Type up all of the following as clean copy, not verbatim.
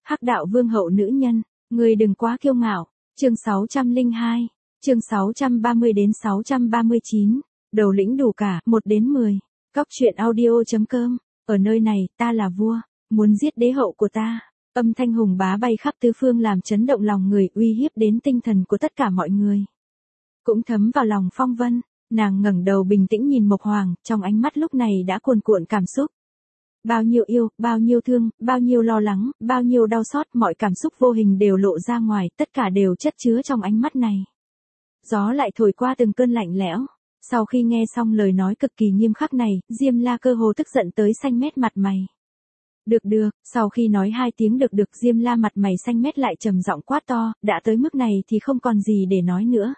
Hắc đạo vương hậu nữ nhân, người đừng quá kiêu ngạo. Chương 602, chương 630 đến 639, đầu lĩnh đủ cả, 1 đến 10. Cóc truyện audio.com, ở nơi này, ta là vua, muốn giết đế hậu của ta. Âm thanh hùng bá bay khắp tứ phương làm chấn động lòng người, uy hiếp đến tinh thần của tất cả mọi người. Cũng thấm vào lòng Phong Vân, nàng ngẩng đầu bình tĩnh nhìn Mộc Hoàng, trong ánh mắt lúc này đã cuồn cuộn cảm xúc. Bao nhiêu yêu, bao nhiêu thương, bao nhiêu lo lắng, bao nhiêu đau xót, mọi cảm xúc vô hình đều lộ ra ngoài, tất cả đều chất chứa trong ánh mắt này. Gió lại thổi qua từng cơn lạnh lẽo. Sau khi nghe xong lời nói cực kỳ nghiêm khắc này, Diêm La cơ hồ tức giận tới xanh mét mặt mày. Được, sau khi nói 2 tiếng được, Diêm La mặt mày xanh mét lại trầm giọng quát to, đã tới mức này thì không còn gì để nói nữa.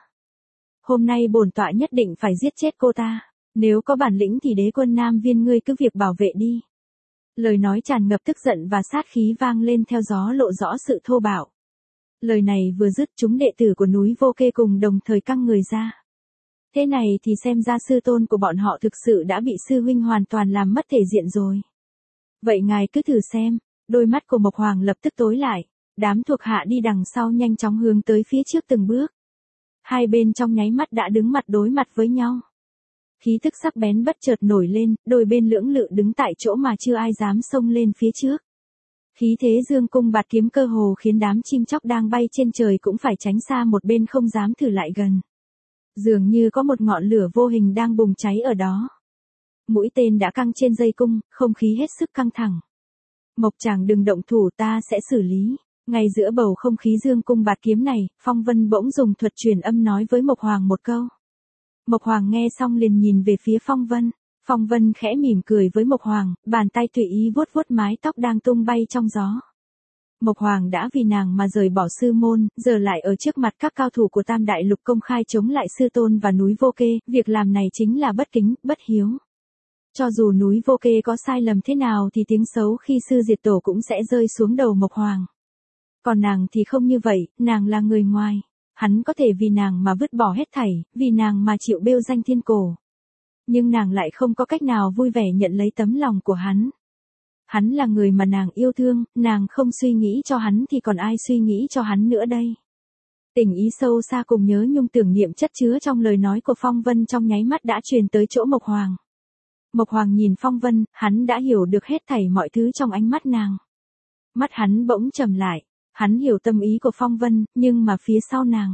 Hôm nay bổn tọa nhất định phải giết chết cô ta, nếu có bản lĩnh thì đế quân Nam Viên ngươi cứ việc bảo vệ đi. Lời nói tràn ngập tức giận và sát khí vang lên theo gió lộ rõ sự thô bạo. Lời này vừa dứt chúng đệ tử của núi Vô Kê cùng đồng thời căng người ra. Thế này thì xem ra sư tôn của bọn họ thực sự đã bị sư huynh hoàn toàn làm mất thể diện rồi. Vậy ngài cứ thử xem, đôi mắt của Mộc Hoàng lập tức tối lại, đám thuộc hạ đi đằng sau nhanh chóng hướng tới phía trước từng bước. Hai bên trong nháy mắt đã đứng mặt đối mặt với nhau. Khí tức sắc bén bất chợt nổi lên, đôi bên lưỡng lự đứng tại chỗ mà chưa ai dám xông lên phía trước. Khí thế dương cung bạt kiếm cơ hồ khiến đám chim chóc đang bay trên trời cũng phải tránh xa một bên không dám thử lại gần. Dường như có một ngọn lửa vô hình đang bùng cháy ở đó. Mũi tên đã căng trên dây cung, không khí hết sức căng thẳng. Mộc chàng đừng động thủ, ta sẽ xử lý. Ngay giữa bầu không khí dương cung bạt kiếm này, Phong Vân bỗng dùng thuật truyền âm nói với Mộc Hoàng một câu. Mộc Hoàng nghe xong liền nhìn về phía Phong Vân. Phong Vân khẽ mỉm cười với Mộc Hoàng, bàn tay tùy ý vuốt vuốt mái tóc đang tung bay trong gió. Mộc Hoàng đã vì nàng mà rời bỏ sư môn, giờ lại ở trước mặt các cao thủ của Tam Đại Lục công khai chống lại sư tôn và núi Vô Kê, việc làm này chính là bất kính, bất hiếu. Cho dù núi Vô Kê có sai lầm thế nào thì tiếng xấu khi sư diệt tổ cũng sẽ rơi xuống đầu Mộc Hoàng. Còn nàng thì không như vậy, nàng là người ngoài. Hắn có thể vì nàng mà vứt bỏ hết thảy, vì nàng mà chịu bêu danh thiên cổ. Nhưng nàng lại không có cách nào vui vẻ nhận lấy tấm lòng của hắn. Hắn là người mà nàng yêu thương, nàng không suy nghĩ cho hắn thì còn ai suy nghĩ cho hắn nữa đây. Tình ý sâu xa cùng nhớ nhung tưởng niệm chất chứa trong lời nói của Phong Vân trong nháy mắt đã truyền tới chỗ Mộc Hoàng. Mộc Hoàng nhìn Phong Vân, hắn đã hiểu được hết thảy mọi thứ trong ánh mắt nàng. Mắt hắn bỗng trầm lại, hắn hiểu tâm ý của Phong Vân, nhưng mà phía sau nàng.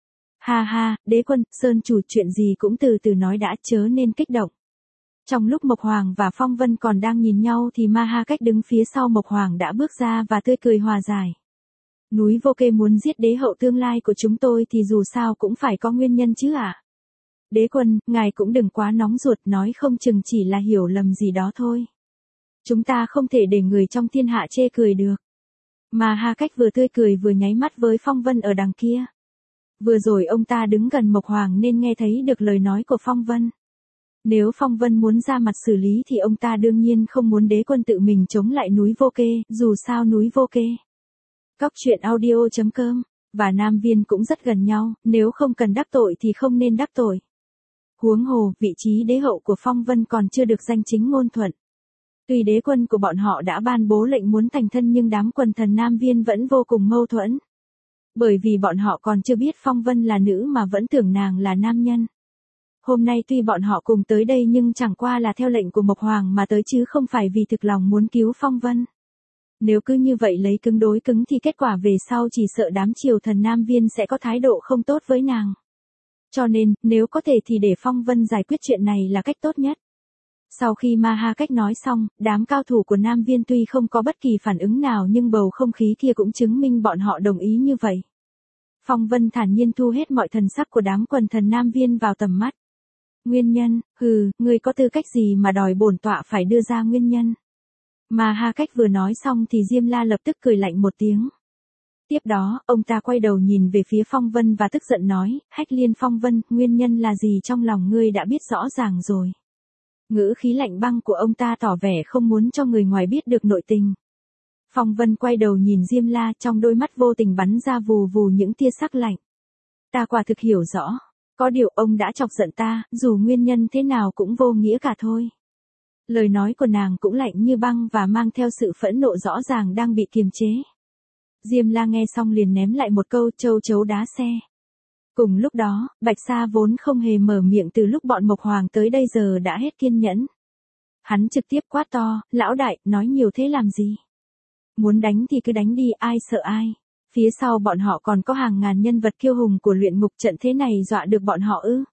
Ha, đế quân, sơn chủ, chuyện gì cũng từ từ nói đã, chớ nên kích động. Trong lúc Mộc Hoàng và Phong Vân còn đang nhìn nhau thì Ma Ha Cách đứng phía sau Mộc Hoàng đã bước ra và tươi cười hòa giải. Núi Vô Kê muốn giết đế hậu tương lai của chúng tôi thì dù sao cũng phải có nguyên nhân chứ ạ. Đế quân, ngài cũng đừng quá nóng ruột, nói không chừng chỉ là hiểu lầm gì đó thôi. Chúng ta không thể để người trong thiên hạ chê cười được. Ma Ha Cách vừa tươi cười vừa nháy mắt với Phong Vân ở đằng kia. Vừa rồi ông ta đứng gần Mộc Hoàng nên nghe thấy được lời nói của Phong Vân. Nếu Phong Vân muốn ra mặt xử lý thì ông ta đương nhiên không muốn đế quân tự mình chống lại núi Vô Kê, dù sao núi Vô Kê. Cóc truyện audio.com, và Nam Viên cũng rất gần nhau, nếu không cần đắc tội thì không nên đắc tội. Huống hồ, vị trí đế hậu của Phong Vân còn chưa được danh chính ngôn thuận. Tuy đế quân của bọn họ đã ban bố lệnh muốn thành thân nhưng đám quần thần Nam Viên vẫn vô cùng mâu thuẫn. Bởi vì bọn họ còn chưa biết Phong Vân là nữ mà vẫn tưởng nàng là nam nhân. Hôm nay tuy bọn họ cùng tới đây nhưng chẳng qua là theo lệnh của Mộc Hoàng mà tới chứ không phải vì thực lòng muốn cứu Phong Vân. Nếu cứ như vậy lấy cứng đối cứng thì kết quả về sau chỉ sợ đám triều thần Nam Viên sẽ có thái độ không tốt với nàng. Cho nên, nếu có thể thì để Phong Vân giải quyết chuyện này là cách tốt nhất. Sau khi Ma Ha Cách nói xong, đám cao thủ của Nam Viên tuy không có bất kỳ phản ứng nào nhưng bầu không khí kia cũng chứng minh bọn họ đồng ý như vậy. Phong Vân thản nhiên thu hết mọi thần sắc của đám quần thần Nam Viên vào tầm mắt. Nguyên nhân, ngươi có tư cách gì mà đòi bổn tọa phải đưa ra nguyên nhân. Ma Ha Cách vừa nói xong thì Diêm La lập tức cười lạnh một tiếng. Tiếp đó, ông ta quay đầu nhìn về phía Phong Vân và tức giận nói, Hách Liên Phong Vân, nguyên nhân là gì trong lòng ngươi đã biết rõ ràng rồi. Ngữ khí lạnh băng của ông ta tỏ vẻ không muốn cho người ngoài biết được nội tình. Phong Vân quay đầu nhìn Diêm La, trong đôi mắt vô tình bắn ra vù vù những tia sắc lạnh. Ta quả thực hiểu rõ. Có điều ông đã chọc giận ta, dù nguyên nhân thế nào cũng vô nghĩa cả thôi. Lời nói của nàng cũng lạnh như băng và mang theo sự phẫn nộ rõ ràng đang bị kiềm chế. Diêm La nghe xong liền ném lại một câu châu chấu đá xe. Cùng lúc đó, Bạch Sa vốn không hề mở miệng từ lúc bọn Mộc Hoàng tới đây giờ đã hết kiên nhẫn. Hắn trực tiếp quát to, lão đại, nói nhiều thế làm gì? Muốn đánh thì cứ đánh đi, ai sợ ai? Phía sau bọn họ còn có hàng ngàn nhân vật kiêu hùng của luyện ngục trận, thế này dọa được bọn họ ư?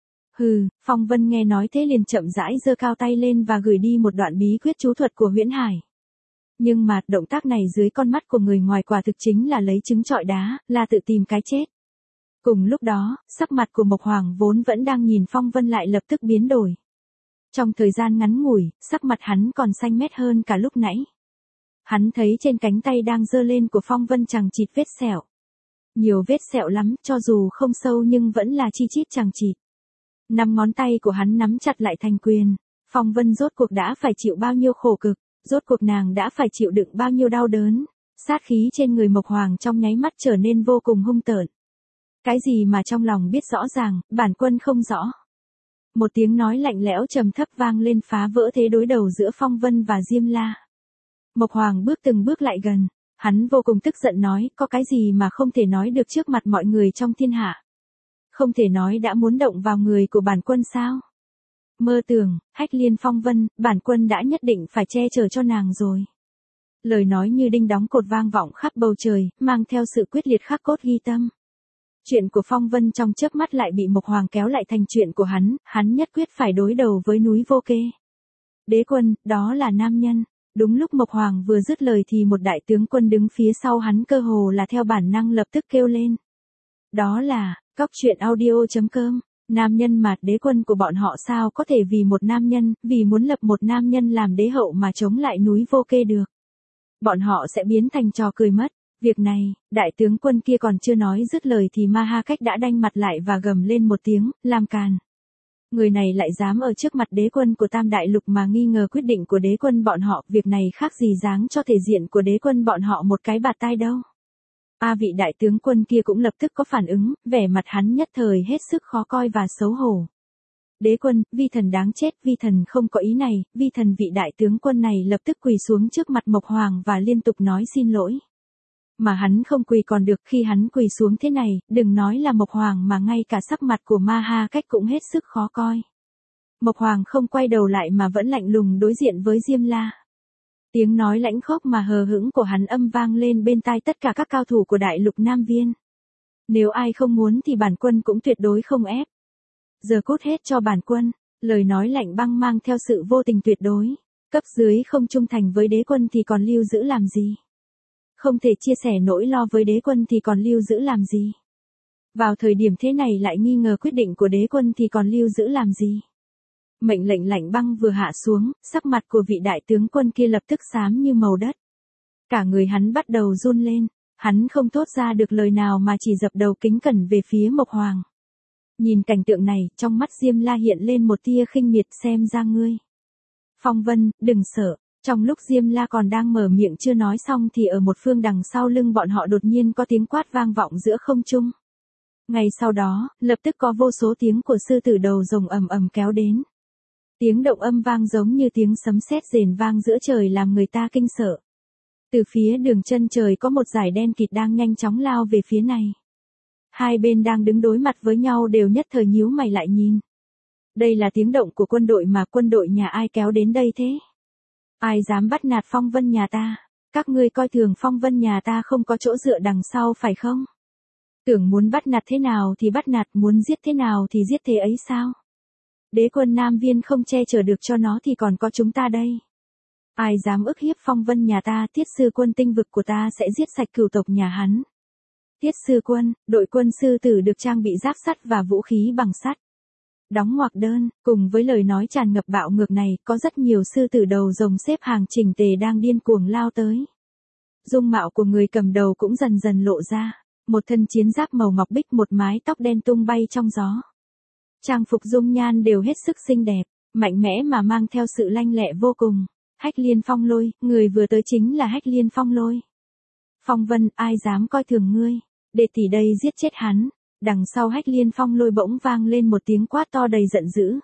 Hừ, Phong Vân nghe nói thế liền chậm rãi giơ cao tay lên và gửi đi một đoạn bí quyết chú thuật của Huyễn Hải. Nhưng mà, động tác này dưới con mắt của người ngoài quả thực chính là lấy trứng trọi đá, là tự tìm cái chết. Cùng lúc đó, sắc mặt của Mộc Hoàng vốn vẫn đang nhìn Phong Vân lại lập tức biến đổi. Trong thời gian ngắn ngủi, sắc mặt hắn còn xanh mét hơn cả lúc nãy. Hắn thấy trên cánh tay đang giơ lên của Phong Vân chằng chịt vết sẹo. Nhiều vết sẹo lắm, cho dù không sâu nhưng vẫn là chi chít chằng chịt. 5 ngón tay của hắn nắm chặt lại thành quyền. Phong Vân rốt cuộc đã phải chịu bao nhiêu khổ cực, rốt cuộc nàng đã phải chịu đựng bao nhiêu đau đớn. Sát khí trên người Mộc Hoàng trong nháy mắt trở nên vô cùng hung tợn. Cái gì mà trong lòng biết rõ ràng, bản quân không rõ. Một tiếng nói lạnh lẽo trầm thấp vang lên phá vỡ thế đối đầu giữa Phong Vân và Diêm La. Mộc Hoàng bước từng bước lại gần, hắn vô cùng tức giận nói, có cái gì mà không thể nói được trước mặt mọi người trong thiên hạ. Không thể nói đã muốn động vào người của bản quân sao? Mơ tưởng, Hách Liên Phong Vân, bản quân đã nhất định phải che chở cho nàng rồi. Lời nói như đinh đóng cột vang vọng khắp bầu trời, mang theo sự quyết liệt khắc cốt ghi tâm. Chuyện của Phong Vân trong chớp mắt lại bị Mộc Hoàng kéo lại thành chuyện của hắn nhất quyết phải đối đầu với núi Vô Kê. Đế quân, đó là nam nhân. Đúng lúc Mộc Hoàng vừa dứt lời thì một đại tướng quân đứng phía sau hắn cơ hồ là theo bản năng lập tức kêu lên. Đó là, coctruyện.audio.com, nam nhân mà đế quân của bọn họ sao có thể vì một nam nhân, vì muốn lập một nam nhân làm đế hậu mà chống lại núi Vô Kê được. Bọn họ sẽ biến thành trò cười mất. Việc này, đại tướng quân kia còn chưa nói dứt lời thì Ma Ha Cách đã đanh mặt lại và gầm lên một tiếng, làm càn. Người này lại dám ở trước mặt đế quân của Tam Đại Lục mà nghi ngờ quyết định của đế quân bọn họ, việc này khác gì dáng cho thể diện của đế quân bọn họ một cái bạt tai đâu. Vị đại tướng quân kia cũng lập tức có phản ứng, vẻ mặt hắn nhất thời hết sức khó coi và xấu hổ. Đế quân, vi thần đáng chết, vi thần không có ý này, vi thần vị đại tướng quân này lập tức quỳ xuống trước mặt Mộc Hoàng và liên tục nói xin lỗi. Mà hắn không quỳ còn được, khi hắn quỳ xuống thế này, đừng nói là Mộc Hoàng mà ngay cả sắc mặt của Ma Ha Cách cũng hết sức khó coi. Mộc Hoàng không quay đầu lại mà vẫn lạnh lùng đối diện với Diêm La. Tiếng nói lãnh khốc mà hờ hững của hắn âm vang lên bên tai tất cả các cao thủ của Đại Lục Nam Viên. Nếu ai không muốn thì bản quân cũng tuyệt đối không ép. Giờ cút hết cho bản quân, lời nói lạnh băng mang theo sự vô tình tuyệt đối. Cấp dưới không trung thành với đế quân thì còn lưu giữ làm gì? Không thể chia sẻ nỗi lo với đế quân thì còn lưu giữ làm gì? Vào thời điểm thế này lại nghi ngờ quyết định của đế quân thì còn lưu giữ làm gì? Mệnh lệnh lạnh băng vừa hạ xuống, sắc mặt của vị đại tướng quân kia lập tức xám như màu đất. Cả người hắn bắt đầu run lên, hắn không thốt ra được lời nào mà chỉ dập đầu kính cẩn về phía Mộc Hoàng. Nhìn cảnh tượng này, trong mắt Diêm La hiện lên một tia khinh miệt, xem ra ngươi. Phong Vân, đừng sợ. Trong lúc Diêm La còn đang mở miệng chưa nói xong thì ở một phương đằng sau lưng bọn họ đột nhiên có tiếng quát vang vọng giữa không trung. Ngay sau đó, lập tức có vô số tiếng của sư tử đầu rồng ầm ầm kéo đến. Tiếng động âm vang giống như tiếng sấm sét rền vang giữa trời làm người ta kinh sợ. Từ phía đường chân trời có một dải đen kịt đang nhanh chóng lao về phía này. Hai bên đang đứng đối mặt với nhau đều nhất thời nhíu mày lại nhìn. Đây là tiếng động của quân đội mà quân đội nhà ai kéo đến đây thế? Ai dám bắt nạt Phong Vân nhà ta? Các ngươi coi thường Phong Vân nhà ta không có chỗ dựa đằng sau phải không? Tưởng muốn bắt nạt thế nào thì bắt nạt, muốn giết thế nào thì giết thế ấy sao? Đế quân Nam Viên không che chở được cho nó thì còn có chúng ta đây. Ai dám ức hiếp Phong Vân nhà ta, Tiết sư quân tinh vực của ta sẽ giết sạch cửu tộc nhà hắn. Tiết sư quân, đội quân sư tử được trang bị giáp sắt và vũ khí bằng sắt. Đóng ngoặc đơn, cùng với lời nói tràn ngập bạo ngược này, có rất nhiều sư tử đầu rồng xếp hàng chỉnh tề đang điên cuồng lao tới. Dung mạo của người cầm đầu cũng dần dần lộ ra, một thân chiến giáp màu ngọc bích, một mái tóc đen tung bay trong gió. Trang phục dung nhan đều hết sức xinh đẹp, mạnh mẽ mà mang theo sự lanh lẹ vô cùng. Hách Liên Phong Lôi, người vừa tới chính là Hách Liên Phong Lôi. Phong Vân, ai dám coi thường ngươi, để tỷ đây giết chết hắn. Đằng sau Hách Liên Phong Lôi bỗng vang lên một tiếng quát to đầy giận dữ.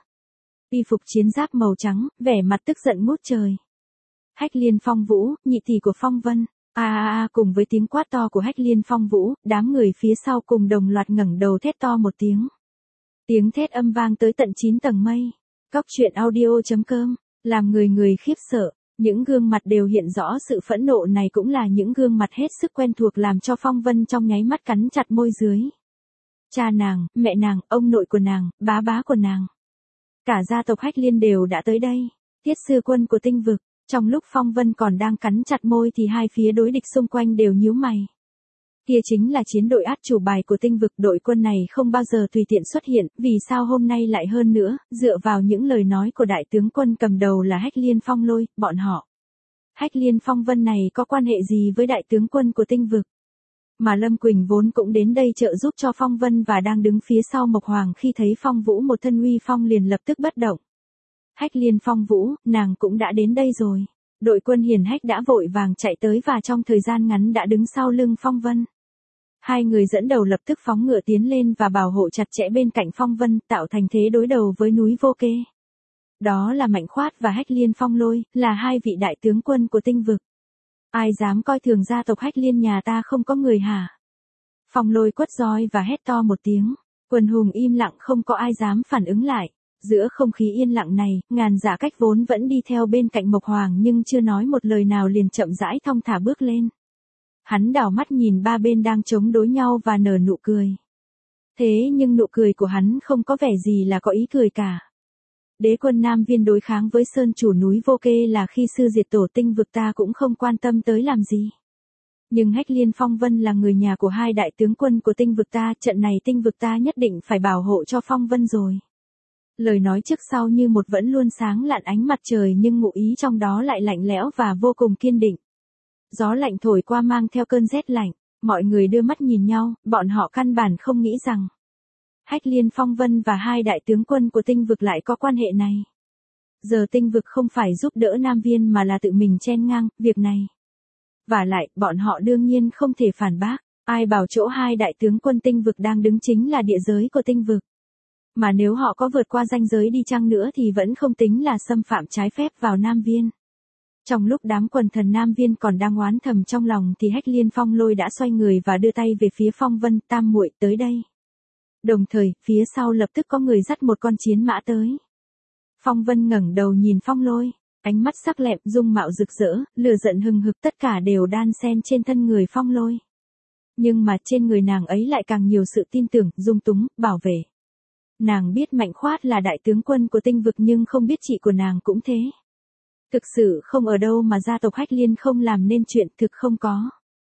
Y phục chiến giáp màu trắng, vẻ mặt tức giận ngút trời. Hách Liên Phong Vũ, nhị tỷ của Phong Vân, Cùng với tiếng quát to của Hách Liên Phong Vũ, đám người phía sau cùng đồng loạt ngẩng đầu thét to một tiếng. Tiếng thét âm vang tới tận 9 tầng mây. Cóc truyện audio.com, làm người người khiếp sợ, những gương mặt đều hiện rõ sự phẫn nộ này cũng là những gương mặt hết sức quen thuộc làm cho Phong Vân trong nháy mắt cắn chặt môi dưới. Cha nàng, mẹ nàng, ông nội của nàng, bá bá của nàng. Cả gia tộc Hách Liên đều đã tới đây. Thiết sư quân của tinh vực. Trong lúc Phong Vân còn đang cắn chặt môi thì hai phía đối địch xung quanh đều nhíu mày. Kia chính là chiến đội át chủ bài của tinh vực, đội quân này không bao giờ tùy tiện xuất hiện, vì sao hôm nay lại hơn nữa, dựa vào những lời nói của đại tướng quân cầm đầu là Hách Liên Phong Lôi, bọn họ. Hách Liên Phong Vân này có quan hệ gì với đại tướng quân của tinh vực? Mà Lâm Quỳnh vốn cũng đến đây trợ giúp cho Phong Vân và đang đứng phía sau Mộc Hoàng khi thấy Phong Vũ một thân uy phong liền lập tức bất động. Hách Liên Phong Vũ, nàng cũng đã đến đây rồi. Đội quân hiền hách đã vội vàng chạy tới và trong thời gian ngắn đã đứng sau lưng Phong Vân. Hai người dẫn đầu lập tức phóng ngựa tiến lên và bảo hộ chặt chẽ bên cạnh Phong Vân, tạo thành thế đối đầu với núi Vô Kê. Đó là Mạnh Khoát và Hách Liên Phong Lôi, là hai vị đại tướng quân của tinh vực. Ai dám coi thường gia tộc Hách Liên nhà ta không có người hả? Phong Lôi quất roi và hét to một tiếng. Quần hùng im lặng, không có ai dám phản ứng lại. Giữa không khí yên lặng này, Ngàn Dạ Cách vốn vẫn đi theo bên cạnh Mộc Hoàng nhưng chưa nói một lời nào liền chậm rãi thong thả bước lên. Hắn đảo mắt nhìn ba bên đang chống đối nhau và nở nụ cười. Thế nhưng nụ cười của hắn không có vẻ gì là có ý cười cả. Đế quân Nam Viên đối kháng với sơn chủ núi Vô Kê là khi sư diệt tổ tinh vực ta cũng không quan tâm tới làm gì. Nhưng Hách Liên Phong Vân là người nhà của hai đại tướng quân của tinh vực ta, trận này tinh vực ta nhất định phải bảo hộ cho Phong Vân rồi. Lời nói trước sau như một vẫn luôn sáng lạn ánh mặt trời nhưng ngụ ý trong đó lại lạnh lẽo và vô cùng kiên định. Gió lạnh thổi qua mang theo cơn rét lạnh, mọi người đưa mắt nhìn nhau, bọn họ căn bản không nghĩ rằng Hách Liên Phong Vân và hai đại tướng quân của tinh vực lại có quan hệ này. Giờ tinh vực không phải giúp đỡ Nam Viên mà là tự mình chen ngang việc này. Và lại, bọn họ đương nhiên không thể phản bác, ai bảo chỗ hai đại tướng quân tinh vực đang đứng chính là địa giới của tinh vực. Mà nếu họ có vượt qua ranh giới đi chăng nữa thì vẫn không tính là xâm phạm trái phép vào Nam Viên. Trong lúc đám quần thần Nam Viên còn đang oán thầm trong lòng thì Hách Liên Phong Lôi đã xoay người và đưa tay về phía Phong Vân, tam muội tới đây. Đồng thời, phía sau lập tức có người dắt một con chiến mã tới. Phong Vân ngẩng đầu nhìn Phong Lôi, ánh mắt sắc lẹm, dung mạo rực rỡ, lửa giận hừng hực tất cả đều đan xen trên thân người Phong Lôi. Nhưng mà trên người nàng ấy lại càng nhiều sự tin tưởng, dung túng, bảo vệ. Nàng biết Mạnh Khoát là đại tướng quân của tinh vực nhưng không biết chị của nàng cũng thế. Thực sự không ở đâu mà gia tộc Hách Liên không làm nên chuyện, thực không có.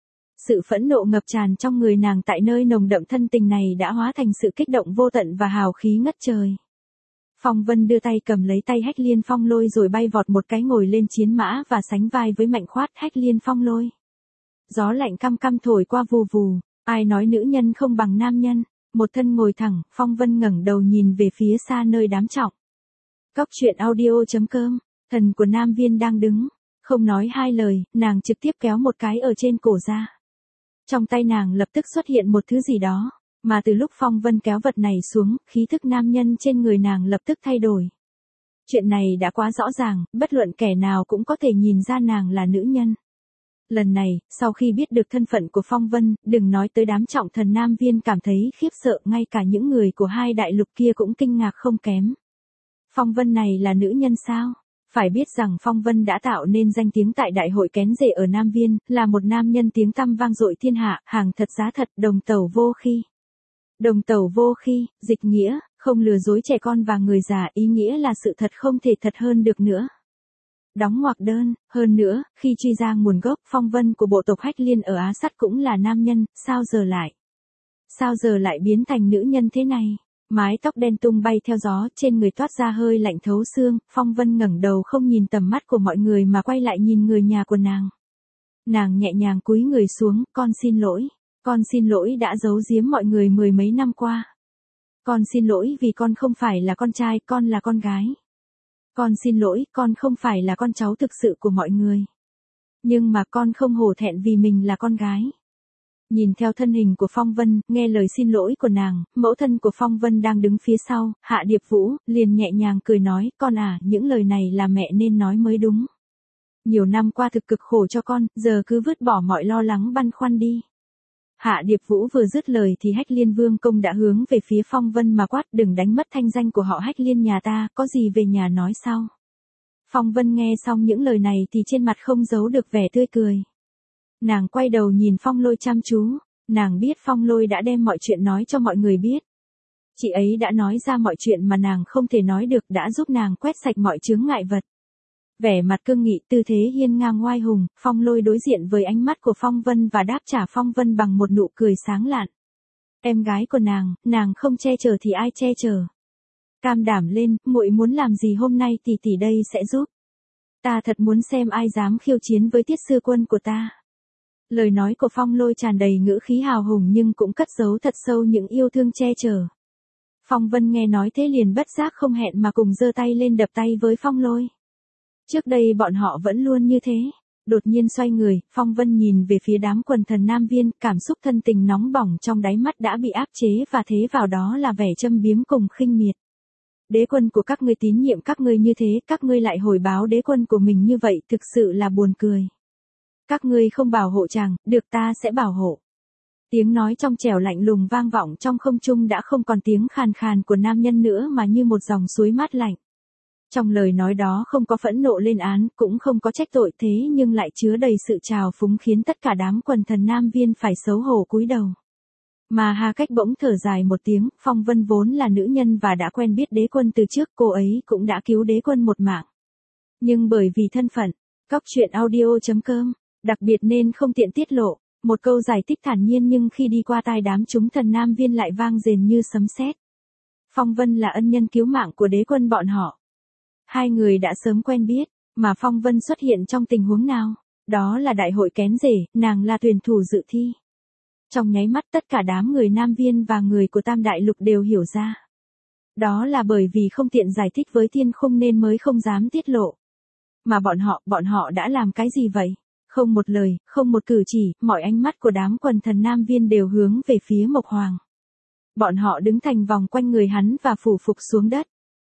Sự phẫn nộ ngập tràn trong người nàng tại nơi nồng đậm thân tình này đã hóa thành sự kích động vô tận và hào khí ngất trời. Phong Vân đưa tay cầm lấy tay Hách Liên Phong Lôi rồi bay vọt một cái ngồi lên chiến mã và sánh vai với Mạnh Khoát. Hách Liên Phong Lôi. Gió lạnh căm căm thổi qua vù vù, ai nói nữ nhân không bằng nam nhân. Một thân ngồi thẳng, Phong Vân ngẩng đầu nhìn về phía xa nơi đám trọng. Cóc truyện audio.com, thần của Nam Viên đang đứng, không nói hai lời, nàng trực tiếp kéo một cái ở trên cổ ra. Trong tay nàng lập tức xuất hiện một thứ gì đó, mà từ lúc Phong Vân kéo vật này xuống, khí thức nam nhân trên người nàng lập tức thay đổi. Chuyện này đã quá rõ ràng, bất luận kẻ nào cũng có thể nhìn ra nàng là nữ nhân. Lần này, sau khi biết được thân phận của Phong Vân, đừng nói tới đám trọng thần Nam Viên cảm thấy khiếp sợ, ngay cả những người của hai đại lục kia cũng kinh ngạc không kém. Phong Vân này là nữ nhân sao? Phải biết rằng Phong Vân đã tạo nên danh tiếng tại đại hội kén rể ở Nam Viên, là một nam nhân tiếng tăm vang dội thiên hạ, hàng thật giá thật, đồng tẩu vô khi. Đồng tẩu vô khi, dịch nghĩa, không lừa dối trẻ con và người già, ý nghĩa là sự thật không thể thật hơn được nữa. Đóng ngoặc đơn, hơn nữa, khi truy ra nguồn gốc, Phong Vân của bộ tộc Hách Liên ở Á Sắt cũng là nam nhân, sao giờ lại biến thành nữ nhân thế này? Mái tóc đen tung bay theo gió, trên người toát ra hơi lạnh thấu xương, Phong Vân ngẩng đầu không nhìn tầm mắt của mọi người mà quay lại nhìn người nhà của nàng. Nàng nhẹ nhàng cúi người xuống, con xin lỗi đã giấu giếm mọi người mười mấy năm qua. Con xin lỗi vì con không phải là con trai, con là con gái. Con xin lỗi, con không phải là con cháu thực sự của mọi người. Nhưng mà con không hổ thẹn vì mình là con gái. Nhìn theo thân hình của Phong Vân, nghe lời xin lỗi của nàng, mẫu thân của Phong Vân đang đứng phía sau, Hạ Điệp Vũ, liền nhẹ nhàng cười nói, con à, những lời này là mẹ nên nói mới đúng. Nhiều năm qua thực cực khổ cho con, giờ cứ vứt bỏ mọi lo lắng băn khoăn đi. Hạ Điệp Vũ vừa dứt lời thì Hách Liên Vương công đã hướng về phía Phong Vân mà quát, đừng đánh mất thanh danh của họ Hách Liên nhà ta, có gì về nhà nói sau. Phong Vân nghe xong những lời này thì trên mặt không giấu được vẻ tươi cười. Nàng quay đầu nhìn Phong Lôi chăm chú, nàng biết Phong Lôi đã đem mọi chuyện nói cho mọi người biết. Chị ấy đã nói ra mọi chuyện mà nàng không thể nói được, đã giúp nàng quét sạch mọi chướng ngại vật. Vẻ mặt cương nghị, tư thế hiên ngang oai hùng, Phong Lôi đối diện với ánh mắt của Phong Vân và đáp trả Phong Vân bằng một nụ cười sáng lạn. Em gái của nàng không che chở thì ai che chở. Cam đảm lên, muội muốn làm gì hôm nay tỷ tỷ đây sẽ giúp. Ta thật muốn xem ai dám khiêu chiến với Tiết sư quân của ta. Lời nói của Phong Lôi tràn đầy ngữ khí hào hùng nhưng cũng cất giấu thật sâu những yêu thương che chở. Phong Vân nghe nói thế liền bất giác không hẹn mà cùng giơ tay lên đập tay với Phong Lôi. Trước đây bọn họ vẫn luôn như thế. Đột nhiên xoay người, Phong Vân nhìn về phía đám quần thần Nam Viên, cảm xúc thân tình nóng bỏng trong đáy mắt đã bị áp chế và thế vào đó là vẻ châm biếm cùng khinh miệt. Đế quân của các ngươi tín nhiệm các ngươi như thế, các ngươi lại hồi báo đế quân của mình như vậy, thực sự là buồn cười. Các ngươi không bảo hộ chàng, được ta sẽ bảo hộ. Tiếng nói trong trẻo lạnh lùng vang vọng trong không trung đã không còn tiếng khàn khàn của nam nhân nữa mà như một dòng suối mát lạnh. Trong lời nói đó không có phẫn nộ lên án, cũng không có trách tội thế nhưng lại chứa đầy sự trào phúng khiến tất cả đám quần thần Nam Viên phải xấu hổ cúi đầu. Mà Hà Cách bỗng thở dài một tiếng, Phong Vân vốn là nữ nhân và đã quen biết đế quân từ trước, cô ấy cũng đã cứu đế quân một mạng. Nhưng bởi vì thân phận, coptruyện.audio.com, đặc biệt nên không tiện tiết lộ, một câu giải thích thản nhiên nhưng khi đi qua tai đám chúng thần Nam Viên lại vang rền như sấm sét. Phong Vân là ân nhân cứu mạng của đế quân bọn họ. Hai người đã sớm quen biết, mà Phong Vân xuất hiện trong tình huống nào? Đó là đại hội kén rể, nàng là tuyển thủ dự thi. Trong nháy mắt tất cả đám người Nam Viên và người của Tam Đại Lục đều hiểu ra. Đó là bởi vì không tiện giải thích với Thiên Khung nên mới không dám tiết lộ. Mà bọn họ đã làm cái gì vậy? Không một lời, không một cử chỉ, mọi ánh mắt của đám quần thần Nam Viên đều hướng về phía Mộc Hoàng. Bọn họ đứng thành vòng quanh người hắn và phủ phục xuống đất.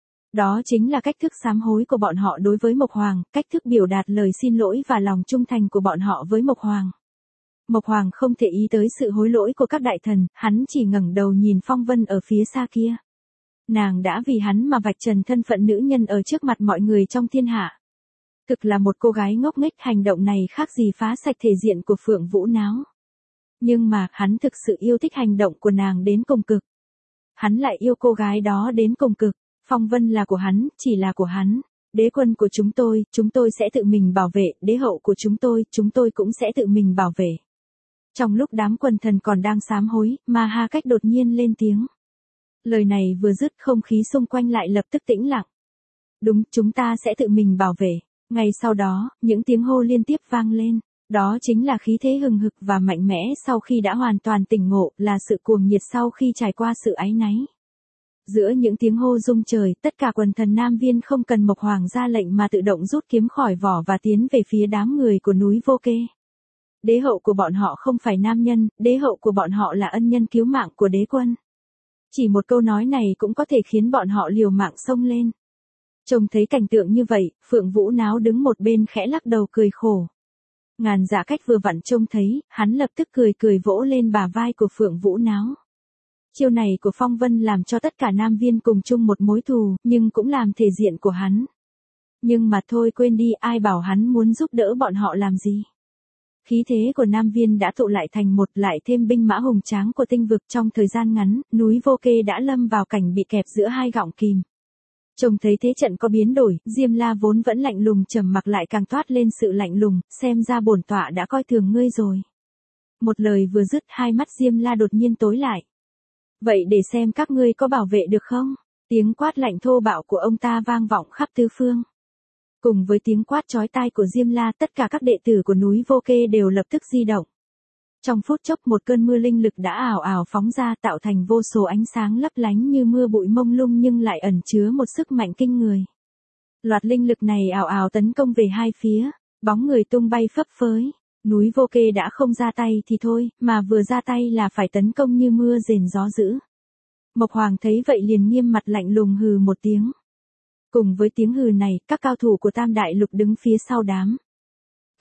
Đó chính là cách thức sám hối của bọn họ đối với Mộc Hoàng, cách thức biểu đạt lời xin lỗi và lòng trung thành của bọn họ với Mộc Hoàng. Mộc Hoàng không thể ý tới sự hối lỗi của các đại thần, hắn chỉ ngẩng đầu nhìn Phong Vân ở phía xa kia. Nàng đã vì hắn mà vạch trần thân phận nữ nhân ở trước mặt mọi người trong thiên hạ. Thực là một cô gái ngốc nghếch, hành động này khác gì phá sạch thể diện của Phượng Vũ Náo. Nhưng mà, hắn thực sự yêu thích hành động của nàng đến cùng cực. Hắn lại yêu cô gái đó đến cùng cực. Phong Vân là của hắn, chỉ là của hắn. Đế quân của chúng tôi sẽ tự mình bảo vệ, đế hậu của chúng tôi cũng sẽ tự mình bảo vệ. Trong lúc đám quần thần còn đang sám hối, mà Hà Cách đột nhiên lên tiếng. Lời này vừa dứt không khí xung quanh lại lập tức tĩnh lặng. Đúng, chúng ta sẽ tự mình bảo vệ. Ngay sau đó, những tiếng hô liên tiếp vang lên. Đó chính là khí thế hừng hực và mạnh mẽ sau khi đã hoàn toàn tỉnh ngộ, là sự cuồng nhiệt sau khi trải qua sự áy náy. Giữa những tiếng hô rung trời, tất cả quần thần Nam Viên không cần Mộc Hoàng ra lệnh mà tự động rút kiếm khỏi vỏ và tiến về phía đám người của núi Vô Kê. Đế hậu của bọn họ không phải nam nhân, đế hậu của bọn họ là ân nhân cứu mạng của đế quân. Chỉ một câu nói này cũng có thể khiến bọn họ liều mạng xông lên. Trông thấy cảnh tượng như vậy, Phượng Vũ Náo đứng một bên khẽ lắc đầu cười khổ. Ngàn Dạ Cách vừa vặn trông thấy, hắn lập tức cười vỗ lên bả vai của Phượng Vũ Náo. Chiêu này của Phong Vân làm cho tất cả Nam Viên cùng chung một mối thù, nhưng cũng làm thể diện của hắn. Nhưng mà thôi quên đi, ai bảo hắn muốn giúp đỡ bọn họ làm gì. Khí thế của Nam Viên đã tụ lại thành một, lại thêm binh mã hùng tráng của tinh vực, trong thời gian ngắn, núi Vô Kê đã lâm vào cảnh bị kẹp giữa hai gọng kìm. Trông thấy thế trận có biến đổi, Diêm La vốn vẫn lạnh lùng trầm mặc lại càng toát lên sự lạnh lùng, xem ra bổn tọa đã coi thường ngươi rồi. Một lời vừa dứt, hai mắt Diêm La đột nhiên tối lại. Vậy để xem các ngươi có bảo vệ được không? Tiếng quát lạnh thô bạo của ông ta vang vọng khắp tứ phương. Cùng với tiếng quát chói tai của Diêm La, tất cả các đệ tử của núi Vô Kê đều lập tức di động. Trong phút chốc một cơn mưa linh lực đã ảo ảo phóng ra, tạo thành vô số ánh sáng lấp lánh như mưa bụi mông lung nhưng lại ẩn chứa một sức mạnh kinh người. Loạt linh lực này ảo ảo tấn công về hai phía, bóng người tung bay phấp phới. Núi Vô Kê đã không ra tay thì thôi, mà vừa ra tay là phải tấn công như mưa rền gió dữ. Mộc Hoàng thấy vậy liền nghiêm mặt lạnh lùng hừ một tiếng. Cùng với tiếng hừ này, các cao thủ của Tam Đại Lục đứng phía sau đám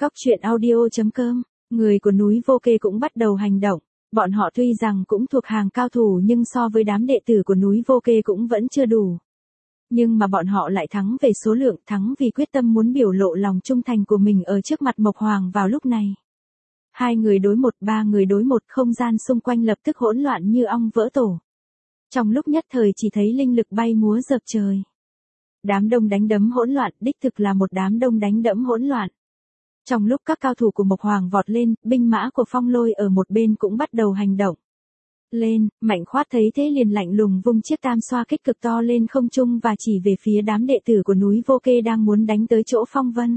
Cóc truyện audio.com, người của núi Vô Kê cũng bắt đầu hành động. Bọn họ tuy rằng cũng thuộc hàng cao thủ nhưng so với đám đệ tử của núi Vô Kê cũng vẫn chưa đủ. Nhưng mà bọn họ lại thắng về số lượng, thắng vì quyết tâm muốn biểu lộ lòng trung thành của mình ở trước mặt Mộc Hoàng vào lúc này. 2 người đối 1, 3 người đối 1, không gian xung quanh lập tức hỗn loạn như ong vỡ tổ. Trong lúc nhất thời chỉ thấy linh lực bay múa dập trời. Đám đông đánh đấm hỗn loạn, đích thực là một đám đông đánh đấm hỗn loạn. Trong lúc các cao thủ của Mộc Hoàng vọt lên, binh mã của Phong Lôi ở một bên cũng bắt đầu hành động. Lên, Mạnh Khoát thấy thế liền lạnh lùng vung chiếc tam xoa kích cực to lên không trung và chỉ về phía đám đệ tử của núi Vô Kê đang muốn đánh tới chỗ Phong Vân.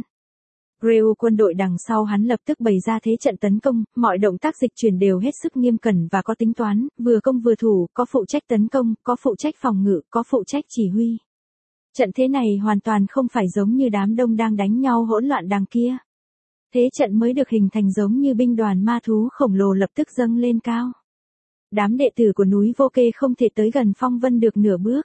Rêu quân đội đằng sau hắn lập tức bày ra thế trận tấn công, mọi động tác dịch chuyển đều hết sức nghiêm cẩn và có tính toán, vừa công vừa thủ, có phụ trách tấn công, có phụ trách phòng ngự, có phụ trách chỉ huy. Trận thế này hoàn toàn không phải giống như đám đông đang đánh nhau hỗn loạn đằng kia. Thế trận mới được hình thành giống như binh đoàn ma thú khổng lồ lập tức dâng lên cao. Đám đệ tử của núi Vô Kê không thể tới gần Phong Vân được nửa bước.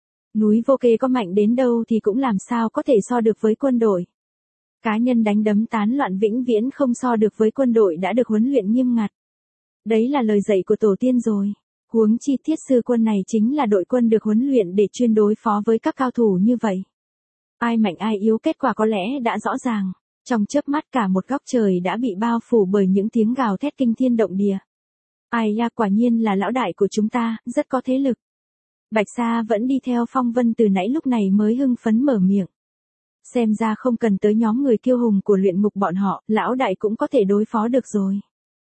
Núi Vô Kê có mạnh đến đâu thì cũng làm sao có thể so được với quân đội. Cá nhân đánh đấm tán loạn vĩnh viễn không so được với quân đội đã được huấn luyện nghiêm ngặt. Đấy là lời dạy của tổ tiên rồi. Huống chi Thiết Sư quân này chính là đội quân được huấn luyện để chuyên đối phó với các cao thủ như vậy. Ai mạnh ai yếu kết quả có lẽ đã rõ ràng. Trong chớp mắt cả một góc trời đã bị bao phủ bởi những tiếng gào thét kinh thiên động địa. Ai ya, quả nhiên là lão đại của chúng ta, rất có thế lực. Bạch Sa vẫn đi theo Phong Vân từ nãy lúc này mới hưng phấn mở miệng. Xem ra không cần tới nhóm người kiêu hùng của luyện ngục bọn họ, lão đại cũng có thể đối phó được rồi.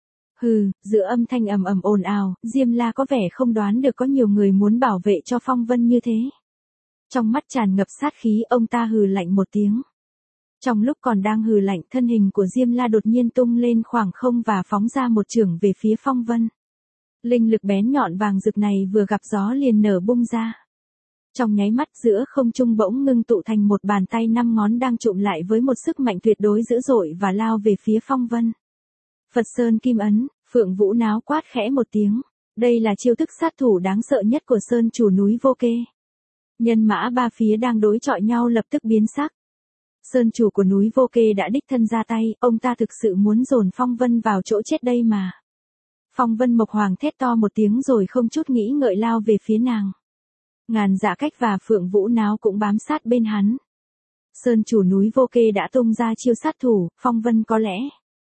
Hừ, giữa âm thanh ầm ầm ồn ào, Diêm La có vẻ không đoán được có nhiều người muốn bảo vệ cho Phong Vân như thế. Trong mắt tràn ngập sát khí, ông ta hừ lạnh một tiếng. Trong lúc còn đang hừ lạnh, thân hình của Diêm La đột nhiên tung lên khoảng không và phóng ra một chưởng về phía Phong Vân. Linh lực bén nhọn vàng rực này vừa gặp gió liền nở bung ra. Trong nháy mắt giữa không trung bỗng ngưng tụ thành một bàn tay 5 ngón đang trụm lại với một sức mạnh tuyệt đối dữ dội và lao về phía Phong Vân. Phật Sơn Kim Ấn, Phượng Vũ náo quát khẽ một tiếng. Đây là chiêu thức sát thủ đáng sợ nhất của Sơn chủ núi Vô Kê. Nhân mã ba phía đang đối chọi nhau lập tức biến sắc. Sơn chủ của núi Vô Kê đã đích thân ra tay, ông ta thực sự muốn dồn Phong Vân vào chỗ chết đây mà. Phong Vân Mộc Hoàng thét to một tiếng rồi không chút nghĩ ngợi lao về phía nàng. Ngàn Dạ Cách và Phượng Vũ Náo cũng bám sát bên hắn. Sơn chủ núi Vô Kê đã tung ra chiêu sát thủ, Phong Vân có lẽ.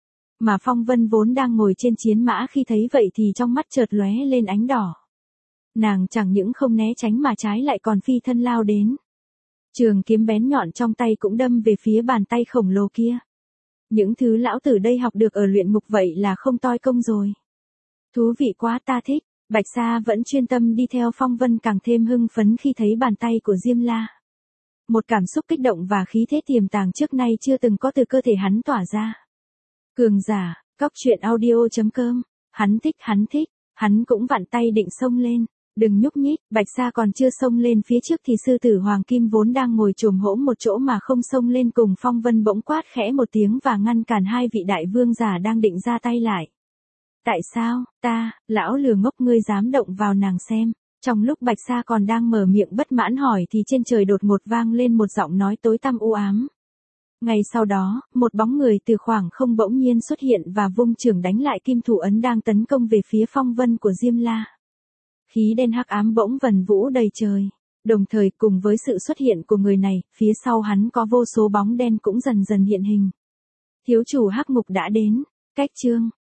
Mà Phong Vân vốn đang ngồi trên chiến mã khi thấy vậy thì trong mắt chợt lóe lên ánh đỏ. Nàng chẳng những không né tránh mà trái lại còn phi thân lao đến. Trường kiếm bén nhọn trong tay cũng đâm về phía bàn tay khổng lồ kia. Những thứ lão tử đây học được ở luyện ngục vậy là không toi công rồi. Thú vị quá, ta thích. Bạch Sa vẫn chuyên tâm đi theo Phong Vân càng thêm hưng phấn khi thấy bàn tay của Diêm La. Một cảm xúc kích động và khí thế tiềm tàng trước nay chưa từng có từ cơ thể hắn tỏa ra. Cường giả, Cóc truyện audio.com, hắn thích, hắn cũng vặn tay định xông lên. Đừng nhúc nhích, Bạch Sa còn chưa xông lên phía trước thì sư tử Hoàng Kim vốn đang ngồi chồm hổm một chỗ mà không xông lên cùng Phong Vân bỗng quát khẽ một tiếng và ngăn cản 2 vị đại vương giả đang định ra tay lại. Tại sao, lão lừa ngốc, ngươi dám động vào nàng xem. Trong lúc Bạch Sa còn đang mở miệng bất mãn hỏi thì trên trời đột ngột vang lên một giọng nói tối tăm u ám. Ngay sau đó, một bóng người từ khoảng không bỗng nhiên xuất hiện và vung chưởng đánh lại kim thủ ấn đang tấn công về phía Phong Vân của Diêm La. Khí đen hắc ám bỗng vần vũ đầy trời. Đồng thời cùng với sự xuất hiện của người này, phía sau hắn có vô số bóng đen cũng dần dần hiện hình. Thiếu chủ hắc ngục đã đến. Cách chương